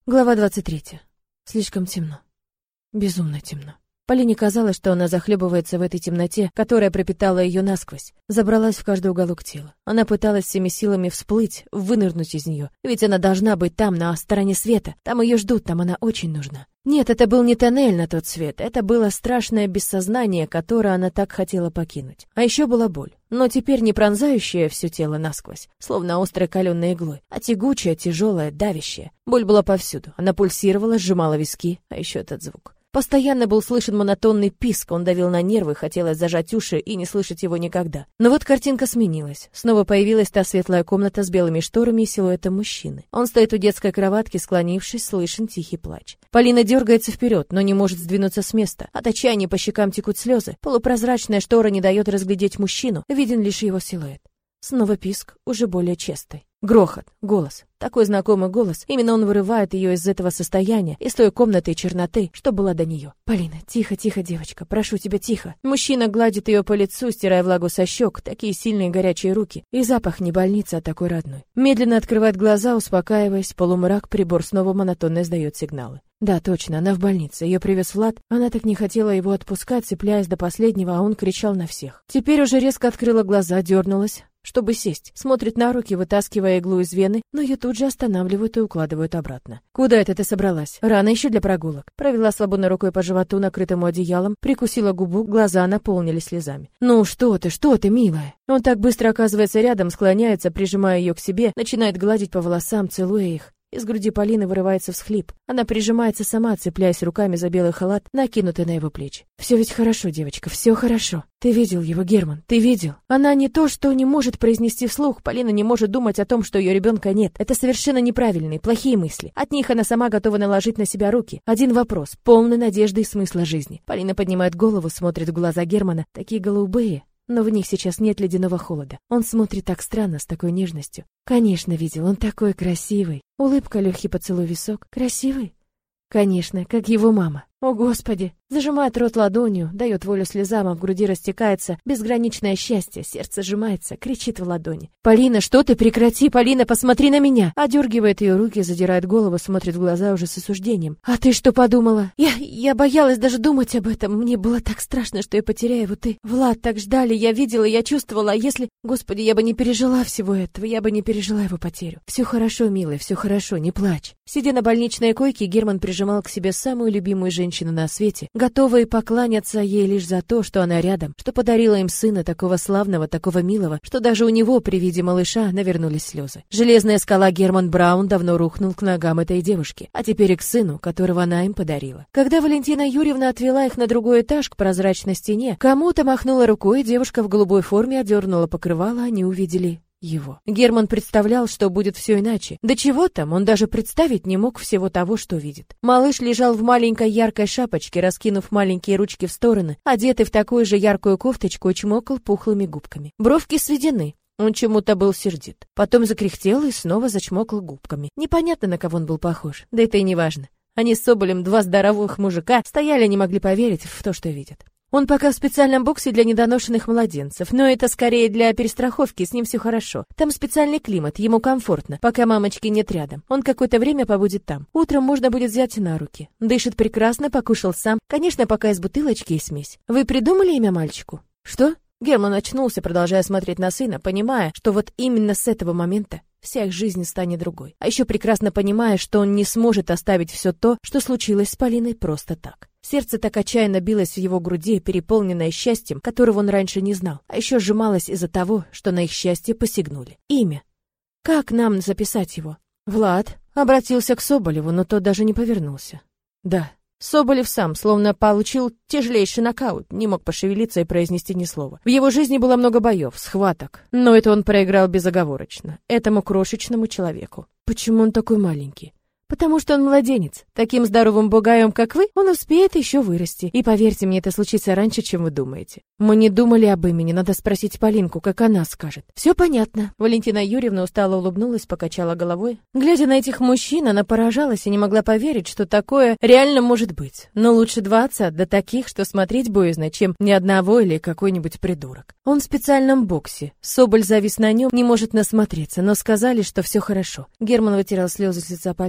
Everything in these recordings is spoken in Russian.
Глава 23. Слишком темно. Безумно темно. Полине казалось, что она захлебывается в этой темноте, которая пропитала ее насквозь, забралась в каждый уголок тела. Она пыталась всеми силами всплыть, вынырнуть из нее, ведь она должна быть там, на стороне света. Там ее ждут, там она очень нужна. Нет, это был не тоннель на тот свет, это было страшное бессознание, которое она так хотела покинуть. А еще была боль, но теперь не пронзающая все тело насквозь, словно острой каленой иглой, а тягучая, тяжелая, давящая. Боль была повсюду, она пульсировала, сжимала виски, а еще этот звук. Постоянно был слышен монотонный писк, он давил на нервы, хотелось зажать уши и не слышать его никогда. Но вот картинка сменилась. Снова появилась та светлая комната с белыми шторами и силуэтом мужчины. Он стоит у детской кроватки, склонившись, слышен тихий плач. Полина дергается вперед, но не может сдвинуться с места. От отчаяния по щекам текут слезы. Полупрозрачная штора не дает разглядеть мужчину, виден лишь его силуэт. Снова писк, уже более частый. Грохот, голос. Такой знакомый голос. Именно он вырывает ее из этого состояния, из той комнаты и черноты, что была до нее. «Полина, тихо, тихо, девочка, прошу тебя, тихо». Мужчина гладит ее по лицу, стирая влагу со щек, такие сильные горячие руки. И запах не больницы, а такой родной. Медленно открывает глаза, успокаиваясь, полумрак, прибор снова монотонно издает сигналы. Да, точно, она в больнице. Ее привез Влад. Она так не хотела его отпускать, цепляясь до последнего, а он кричал на всех. Теперь уже резко открыла глаза, дернулась, чтобы сесть. Смотрит на руки, вытаскивая иглу из вены, но ее тут же останавливают и укладывают обратно. «Куда это ты собралась? Рано еще для прогулок». Провела свободной рукой по животу, накрытому одеялом, прикусила губу, глаза наполнились слезами. «Ну что ты, милая?» Он так быстро оказывается рядом, склоняется, прижимая ее к себе, начинает гладить по волосам, целуя их. Из груди Полины вырывается всхлип. Она прижимается сама, цепляясь руками за белый халат, накинутый на его плечи. «Все ведь хорошо, девочка, все хорошо. Ты видел его, Герман, ты видел?» Она не то, что не может произнести вслух. Полина не может думать о том, что ее ребенка нет. Это совершенно неправильные, плохие мысли. От них она сама готова наложить на себя руки. Один вопрос, полный надежды и смысла жизни. Полина поднимает голову, смотрит в глаза Германа, такие голубые. Но в них сейчас нет ледяного холода. Он смотрит так странно, с такой нежностью. Конечно, видел, он такой красивый. Улыбка, легкий поцелуй в висок. Красивый? Конечно, как его мама. О, Господи! Зажимает рот ладонью, дает волю слезам, а в груди растекается безграничное счастье, сердце сжимается, кричит в ладони. «Полина, что ты? Прекрати! Полина, посмотри на меня!» Одергивает ее руки, задирает голову, смотрит в глаза уже с осуждением. «А ты что подумала?» Я боялась даже думать об этом. Мне было так страшно, что я потеряю его. Ты, Влад, так ждали, я видела, я чувствовала. А если... Господи, я бы не пережила всего этого, я бы не пережила его потерю. Все хорошо, милая, все хорошо, не плачь. Сидя на больничной койке, Герман прижимал к себе самую любимую женщину на свете, готовые покланяться ей лишь за то, что она рядом, что подарила им сына такого славного, такого милого, что даже у него при виде малыша навернулись слезы. Железная скала Герман Браун давно рухнул к ногам этой девушки, а теперь и к сыну, которого она им подарила. Когда Валентина Юрьевна отвела их на другой этаж к прозрачной стене, кому-то махнула рукой, девушка в голубой форме одернула покрывало, они увидели его. Герман представлял, что будет все иначе. Да чего там, он даже представить не мог всего того, что видит. Малыш лежал в маленькой яркой шапочке, раскинув маленькие ручки в стороны, одетый в такую же яркую кофточку и чмокал пухлыми губками. Бровки сведены. Он чему-то был сердит. Потом закряхтел и снова зачмокал губками. Непонятно, на кого он был похож. Да это и не важно. Они с Соболем, два здоровых мужика, стояли и не могли поверить в то, что видят. Он пока в специальном боксе для недоношенных младенцев, но это скорее для перестраховки, с ним все хорошо. Там специальный климат, ему комфортно, пока мамочки нет рядом. Он какое-то время побудет там. Утром можно будет взять на руки. Дышит прекрасно, покушал сам. Конечно, пока из бутылочки и смесь. Вы придумали имя мальчику? Что? Герман очнулся, продолжая смотреть на сына, понимая, что вот именно с этого момента вся их жизнь станет другой. А еще прекрасно понимая, что он не сможет оставить все то, что случилось с Полиной просто так. Сердце так отчаянно билось в его груди, переполненное счастьем, которого он раньше не знал, а еще сжималось из-за того, что на их счастье посягнули. Имя. Как нам записать его? Влад обратился к Соболеву, но тот даже не повернулся. Да. Соболев сам, словно получил тяжелейший нокаут, не мог пошевелиться и произнести ни слова. В его жизни было много боев, схваток, но это он проиграл безоговорочно, этому крошечному человеку. Почему он такой маленький? Потому что он младенец. Таким здоровым бугаем, как вы, он успеет еще вырасти. И поверьте мне, это случится раньше, чем вы думаете. Мы не думали об имени, надо спросить Полинку, как она скажет. Все понятно. Валентина Юрьевна устало улыбнулась, покачала головой. Глядя на этих мужчин, она поражалась и не могла поверить, что такое реально может быть. Но лучше 20 до таких, что смотреть боязно, чем ни одного или какой-нибудь придурок. Он в специальном боксе. Соболь завис на нем, не может насмотреться, но сказали, что все хорошо. Герман вытирал слезы с лица Полины.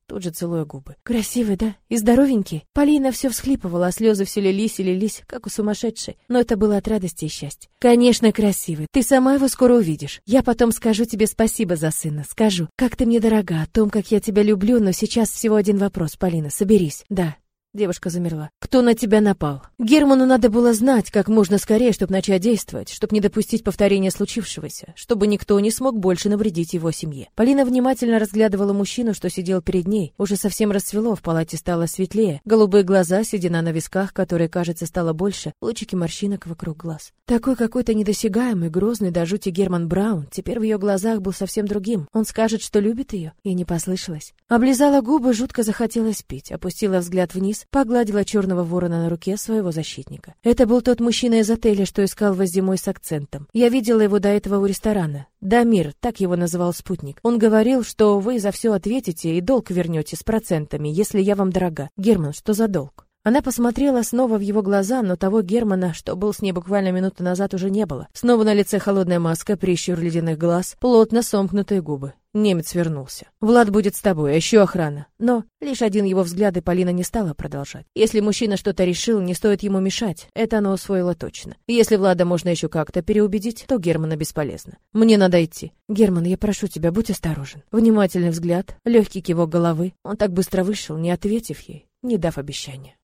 тут же целуя губы. Красивый, да? И здоровенький? Полина все всхлипывала, а слезы все лились и лились, как у сумасшедшей. Но это было от радости и счастья. Конечно, красивый. Ты сама его скоро увидишь. Я потом скажу тебе спасибо за сына. Скажу, как ты мне дорога, о том, как я тебя люблю, но сейчас всего один вопрос, Полина, соберись. Да. Девушка замерла. Кто на тебя напал? Герману надо было знать как можно скорее, чтобы начать действовать, чтобы не допустить повторения случившегося, чтобы никто не смог больше навредить его семье. Полина внимательно разглядывала мужчину, что сидел перед ней. Уже совсем рассвело, в палате стало светлее. Голубые глаза, седина на висках, которые, кажется, стало больше, лучики морщинок вокруг глаз. Такой какой-то недосягаемый, грозный до жути Герман Браун теперь в ее глазах был совсем другим. Он скажет, что любит ее? И не послышалось. Облизала губы, жутко захотелось пить, опустила взгляд вниз, погладила черного ворона на руке своего защитника. Это был тот мужчина из отеля, что искал вас зимой с акцентом. Я видела его до этого у ресторана. Дамир, так его называл спутник. Он говорил, что вы за все ответите и долг вернете с процентами, если я вам дорога. Герман, что за долг? Она посмотрела снова в его глаза, но того Германа, что был с ней буквально минуту назад, уже не было. Снова на лице холодная маска, прищур ледяных глаз, плотно сомкнутые губы. Немец вернулся. «Влад будет с тобой, а еще охрана». Но лишь один его взгляд, и Полина не стала продолжать. Если мужчина что-то решил, не стоит ему мешать. Это она усвоила точно. Если Влада можно еще как-то переубедить, то Германа бесполезно. «Мне надо идти». «Герман, я прошу тебя, будь осторожен». Внимательный взгляд, легкий кивок головы. Он так быстро вышел, не ответив ей, не дав обещания.